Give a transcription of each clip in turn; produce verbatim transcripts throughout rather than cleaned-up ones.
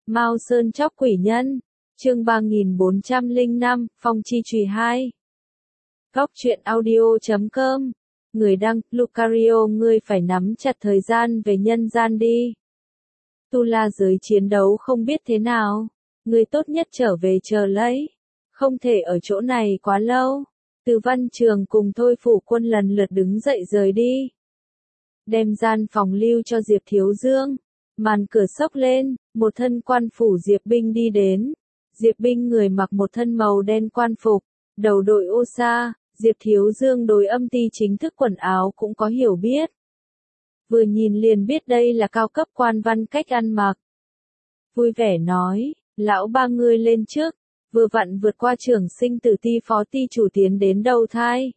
Mao Sơn chóc quỷ nhân, chương ba nghìn bốn trăm lẻ năm, Phong chi chùy hai. Góc truyện audio chấm com. Người đăng, Lucario, ngươi phải nắm chặt thời gian về nhân gian đi. Tu La giới chiến đấu không biết thế nào, ngươi tốt nhất trở về chờ lấy. Không thể ở chỗ này quá lâu. Từ Văn Trường cùng Thôi Phủ Quân lần lượt đứng dậy rời đi. Đem gian phòng lưu cho Diệp Thiếu Dương. Màn cửa xốc lên, một thân quan phủ Diệp Binh đi đến. Diệp Binh người mặc một thân màu đen quan phục, đầu đội ô sa. Diệp Thiếu Dương đối âm ty chính thức quần áo cũng có hiểu biết. Vừa nhìn liền biết đây là cao cấp quan văn cách ăn mặc. Vui vẻ nói, lão ba ngươi lên trước, vừa vặn vượt qua trưởng sinh tử ty phó ty chủ tiến đến đầu thai.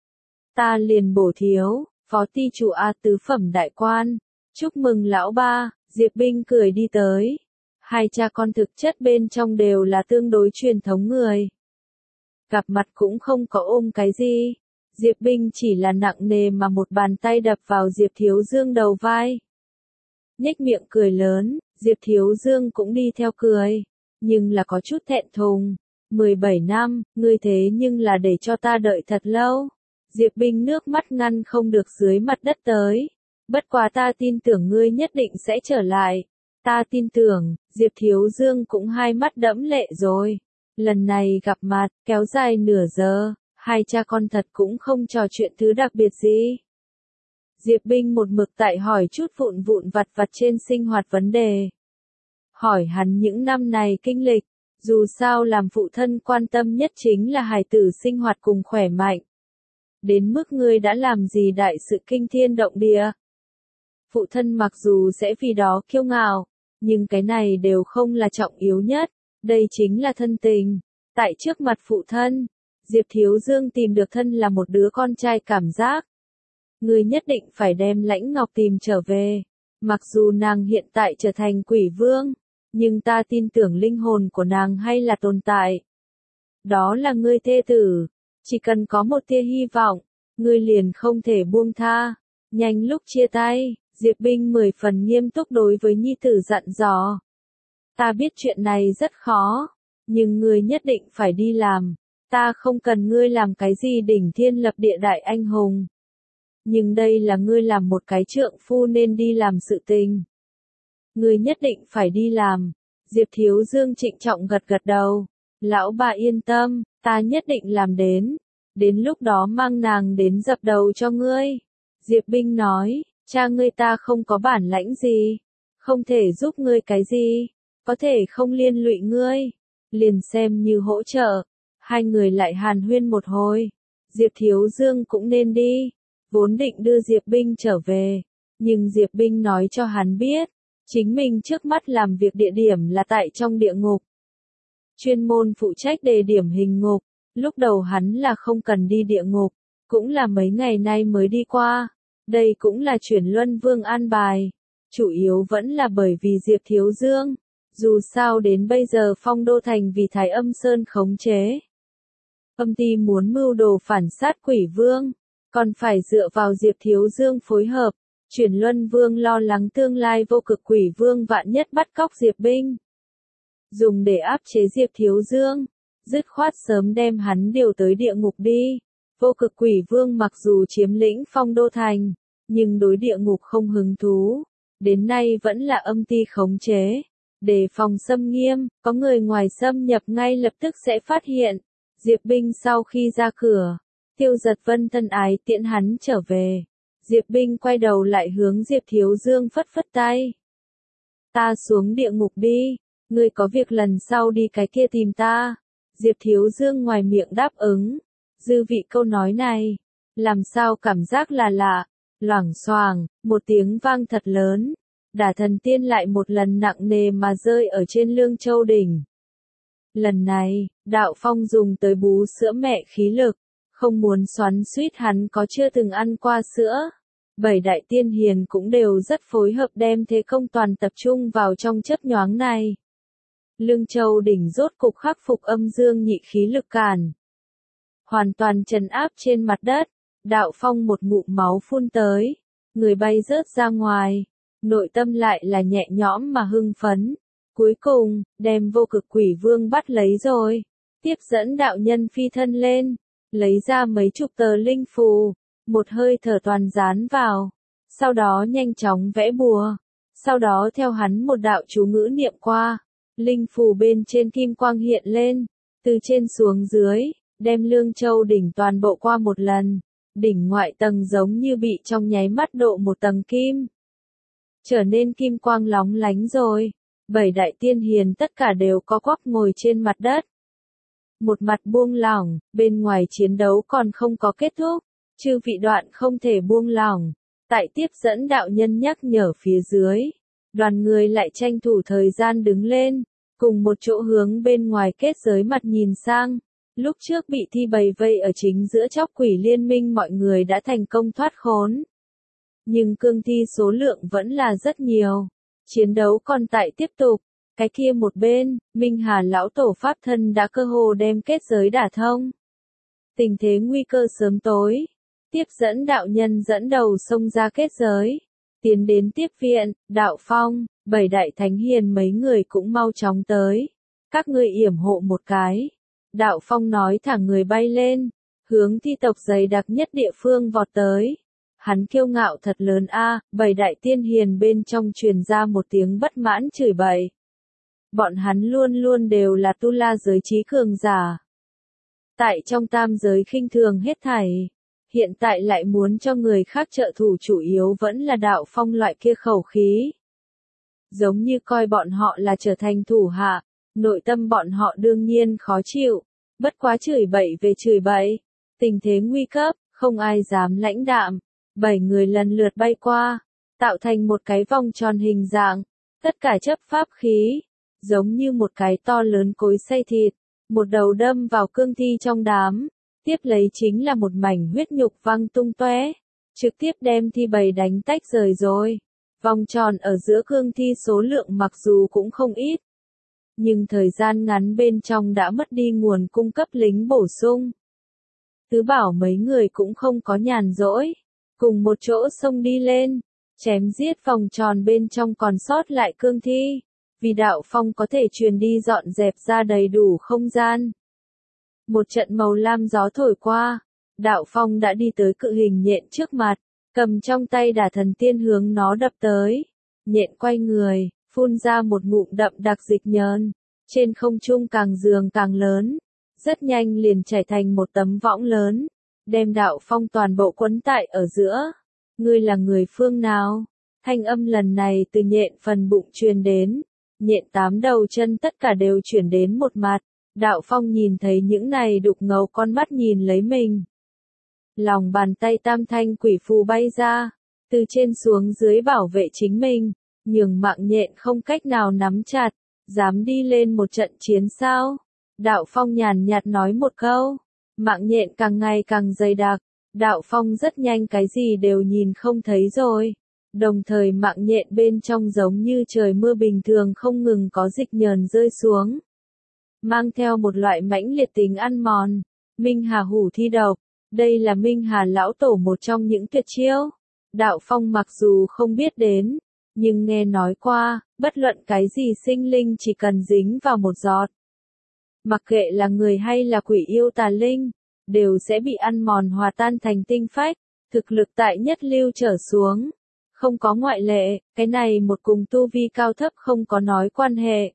Ta liền bổ thiếu, phó ty chủ A tứ phẩm đại quan, chúc mừng lão ba. Diệp Binh cười đi tới. Hai cha con thực chất bên trong đều là tương đối truyền thống người. Gặp mặt cũng không có ôm cái gì. Diệp Binh chỉ là nặng nề mà một bàn tay đập vào Diệp Thiếu Dương đầu vai. Nhếch miệng cười lớn, Diệp Thiếu Dương cũng đi theo cười. Nhưng là có chút thẹn thùng. mười bảy năm, ngươi thế nhưng là để cho ta đợi thật lâu. Diệp Binh nước mắt ngăn không được dưới mặt đất tới. Bất quá ta tin tưởng ngươi nhất định sẽ trở lại. Ta tin tưởng, Diệp Thiếu Dương cũng hai mắt đẫm lệ rồi. Lần này gặp mặt, kéo dài nửa giờ, hai cha con thật cũng không trò chuyện thứ đặc biệt gì. Diệp Binh một mực tại hỏi chút vụn vụn vặt vặt trên sinh hoạt vấn đề. Hỏi hắn những năm này kinh lịch, dù sao làm phụ thân quan tâm nhất chính là hài tử sinh hoạt cùng khỏe mạnh. Đến mức ngươi đã làm gì đại sự kinh thiên động địa. Phụ thân mặc dù sẽ vì đó kiêu ngạo, nhưng cái này đều không là trọng yếu nhất, đây chính là thân tình. Tại trước mặt phụ thân, Diệp Thiếu Dương tìm được thân là một đứa con trai cảm giác. Ngươi nhất định phải đem Lãnh Ngọc tìm trở về, mặc dù nàng hiện tại trở thành quỷ vương, nhưng ta tin tưởng linh hồn của nàng hay là tồn tại. Đó là ngươi thê tử, chỉ cần có một tia hy vọng, ngươi liền không thể buông tha. Nhanh lúc chia tay, Diệp Binh mười phần nghiêm túc đối với nhi tử dặn dò. Ta biết chuyện này rất khó, nhưng ngươi nhất định phải đi làm. Ta không cần ngươi làm cái gì đỉnh thiên lập địa đại anh hùng. Nhưng đây là ngươi làm một cái trượng phu nên đi làm sự tình. Ngươi nhất định phải đi làm. Diệp Thiếu Dương trịnh trọng gật gật đầu. Lão bà yên tâm, ta nhất định làm đến. Đến lúc đó mang nàng đến dập đầu cho ngươi. Diệp Binh nói. Cha ngươi ta không có bản lãnh gì, không thể giúp ngươi cái gì, có thể không liên lụy ngươi, liền xem như hỗ trợ. Hai người lại hàn huyên một hồi, Diệp Thiếu Dương cũng nên đi, vốn định đưa Diệp Binh trở về, nhưng Diệp Binh nói cho hắn biết, chính mình trước mắt làm việc địa điểm là tại trong địa ngục. Chuyên môn phụ trách đề điểm hình ngục, lúc đầu hắn là không cần đi địa ngục, cũng là mấy ngày nay mới đi qua. Đây cũng là chuyển luân vương an bài, chủ yếu vẫn là bởi vì Diệp Thiếu Dương, dù sao đến bây giờ Phong Đô Thành vì Thái Âm Sơn khống chế. Âm ty muốn mưu đồ phản sát quỷ vương, còn phải dựa vào Diệp Thiếu Dương phối hợp, chuyển luân vương lo lắng tương lai vô cực quỷ vương vạn nhất bắt cóc Diệp Binh. Dùng để áp chế Diệp Thiếu Dương, dứt khoát sớm đem hắn điều tới địa ngục đi. Vô cực quỷ vương mặc dù chiếm lĩnh Phong Đô Thành, nhưng đối địa ngục không hứng thú, đến nay vẫn là âm ty khống chế. Đề phòng xâm nghiêm, có người ngoài xâm nhập ngay lập tức sẽ phát hiện. Diệp Binh sau khi ra cửa, Tiêu Giật Vân thân ái tiễn hắn trở về. Diệp Binh quay đầu lại hướng Diệp Thiếu Dương phất phất tay. Ta xuống địa ngục đi, ngươi có việc lần sau đi cái kia tìm ta. Diệp Thiếu Dương ngoài miệng đáp ứng. Dư vị câu nói này, làm sao cảm giác là lạ, loảng xoảng, một tiếng vang thật lớn, Đả Thần Tiên lại một lần nặng nề mà rơi ở trên Lương Châu đỉnh. Lần này, Đạo Phong dùng tới bú sữa mẹ khí lực, không muốn xoắn xuýt hắn có chưa từng ăn qua sữa. Bảy đại tiên hiền cũng đều rất phối hợp đem thế công toàn tập trung vào trong chớp nhoáng này. Lương Châu đỉnh rốt cục khắc phục âm dương nhị khí lực cản. Hoàn toàn trấn áp trên mặt đất, Đạo Phong một ngụm máu phun tới, người bay rớt ra ngoài, nội tâm lại là nhẹ nhõm mà hưng phấn, Cuối cùng, đem vô cực quỷ vương bắt lấy rồi. Tiếp dẫn đạo nhân phi thân lên, lấy ra mấy chục tờ linh phù, một hơi thở toàn dán vào, sau đó nhanh chóng vẽ bùa, sau đó theo hắn một đạo chú ngữ niệm qua, linh phù bên trên kim quang hiện lên, từ trên xuống dưới, đem Lương Châu đỉnh toàn bộ qua một lần, đỉnh ngoại tầng giống như bị trong nháy mắt độ một tầng kim, trở nên kim quang lóng lánh rồi. Bảy đại tiên hiền tất cả đều có quắp ngồi trên mặt đất. Một mặt buông lỏng, bên ngoài chiến đấu còn không có kết thúc, chư vị đoạn không thể buông lỏng. Tại tiếp dẫn đạo nhân nhắc nhở phía dưới, đoàn người lại tranh thủ thời gian đứng lên, cùng một chỗ hướng bên ngoài kết giới mặt nhìn sang. Lúc trước bị thi bầy vây ở chính giữa chóc quỷ liên minh mọi người đã thành công thoát khốn. Nhưng cương thi số lượng vẫn là rất nhiều. Chiến đấu còn tại tiếp tục, cái kia một bên, Minh Hà lão tổ pháp thân đã cơ hồ đem kết giới đả thông. Tình thế nguy cơ sớm tối, tiếp dẫn đạo nhân dẫn đầu xông ra kết giới, tiến đến tiếp viện, đạo phong, bảy đại thánh hiền mấy người cũng mau chóng tới. Các ngươi yểm hộ một cái. Đạo phong nói thẳng người bay lên, hướng thi tộc dày đặc nhất địa phương vọt tới. Hắn kiêu ngạo thật lớn a, bảy đại tiên hiền bên trong truyền ra một tiếng bất mãn chửi bậy. Bọn hắn luôn luôn đều là tu la giới trí cường giả. Tại trong tam giới khinh thường hết thảy, hiện tại lại muốn cho người khác trợ thủ chủ yếu vẫn là đạo phong loại kia khẩu khí. Giống như coi bọn họ là trở thành thủ hạ, nội tâm bọn họ đương nhiên khó chịu, bất quá chửi bậy về chửi bậy. Tình thế nguy cấp, không ai dám lãnh đạm. Bảy người lần lượt bay qua, tạo thành một cái vòng tròn hình dạng, tất cả chấp pháp khí, giống như một cái to lớn cối xay thịt, một đầu đâm vào cương thi trong đám, tiếp lấy chính là một mảnh huyết nhục văng tung tóe, trực tiếp đem thi bầy đánh tách rời rồi. Vòng tròn ở giữa cương thi số lượng mặc dù cũng không ít, nhưng thời gian ngắn bên trong đã mất đi nguồn cung cấp lính bổ sung. Tứ bảo mấy người cũng không có nhàn rỗi. Cùng một chỗ xông đi lên, chém giết vòng tròn bên trong còn sót lại cương thi, vì đạo phong có thể truyền đi dọn dẹp ra đầy đủ không gian. Một trận màu lam gió thổi qua, đạo phong đã đi tới cự hình nhện trước mặt, cầm trong tay đả thần tiên hướng nó đập tới. Nhện quay người, phun ra một ngụm đậm đặc dịch nhờn, trên không trung càng dường càng lớn, rất nhanh liền chảy thành một tấm võng lớn. Đem đạo phong toàn bộ quấn tại ở giữa. Ngươi là người phương nào? Thanh âm lần này từ nhện phần bụng truyền đến. Nhện tám đầu chân tất cả đều chuyển đến một mặt. Đạo phong nhìn thấy những này đục ngầu con mắt nhìn lấy mình. Lòng bàn tay tam thanh quỷ phù bay ra. Từ trên xuống dưới bảo vệ chính mình. Nhường mạng nhện không cách nào nắm chặt. Dám đi lên một trận chiến sao? Đạo phong nhàn nhạt nói một câu. Mạng nhện càng ngày càng dày đặc, đạo phong rất nhanh cái gì đều nhìn không thấy rồi. Đồng thời mạng nhện bên trong giống như trời mưa bình thường không ngừng có dịch nhờn rơi xuống. Mang theo một loại mãnh liệt tính ăn mòn. Minh Hà hủ thi độc, đây là Minh Hà lão tổ một trong những tuyệt chiêu. Đạo phong mặc dù không biết đến, nhưng nghe nói qua, bất luận cái gì sinh linh chỉ cần dính vào một giọt. Mặc kệ là người hay là quỷ yêu tà linh, đều sẽ bị ăn mòn hòa tan thành tinh phách, thực lực tại nhất lưu trở xuống. Không có ngoại lệ, cái này một cùng tu vi cao thấp không có nói quan hệ.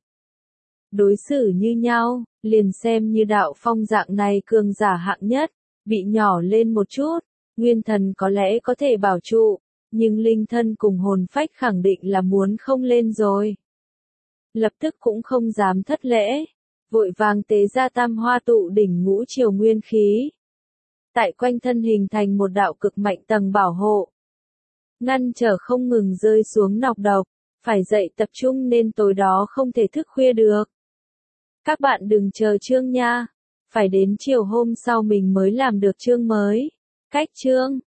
Đối xử như nhau, liền xem như đạo phong dạng này cường giả hạng nhất, bị nhỏ lên một chút, nguyên thần có lẽ có thể bảo trụ, nhưng linh thân cùng hồn phách khẳng định là muốn không lên rồi. Lập tức cũng không dám thất lễ. Vội vàng tế ra tam hoa tụ đỉnh ngũ triều nguyên khí. Tại quanh thân hình thành một đạo cực mạnh tầng bảo hộ. Ngăn trở không ngừng rơi xuống nọc độc, phải dậy tập trung nên tối đó không thể thức khuya được. Các bạn đừng chờ chương nha, phải đến chiều hôm sau mình mới làm được chương mới. Cách chương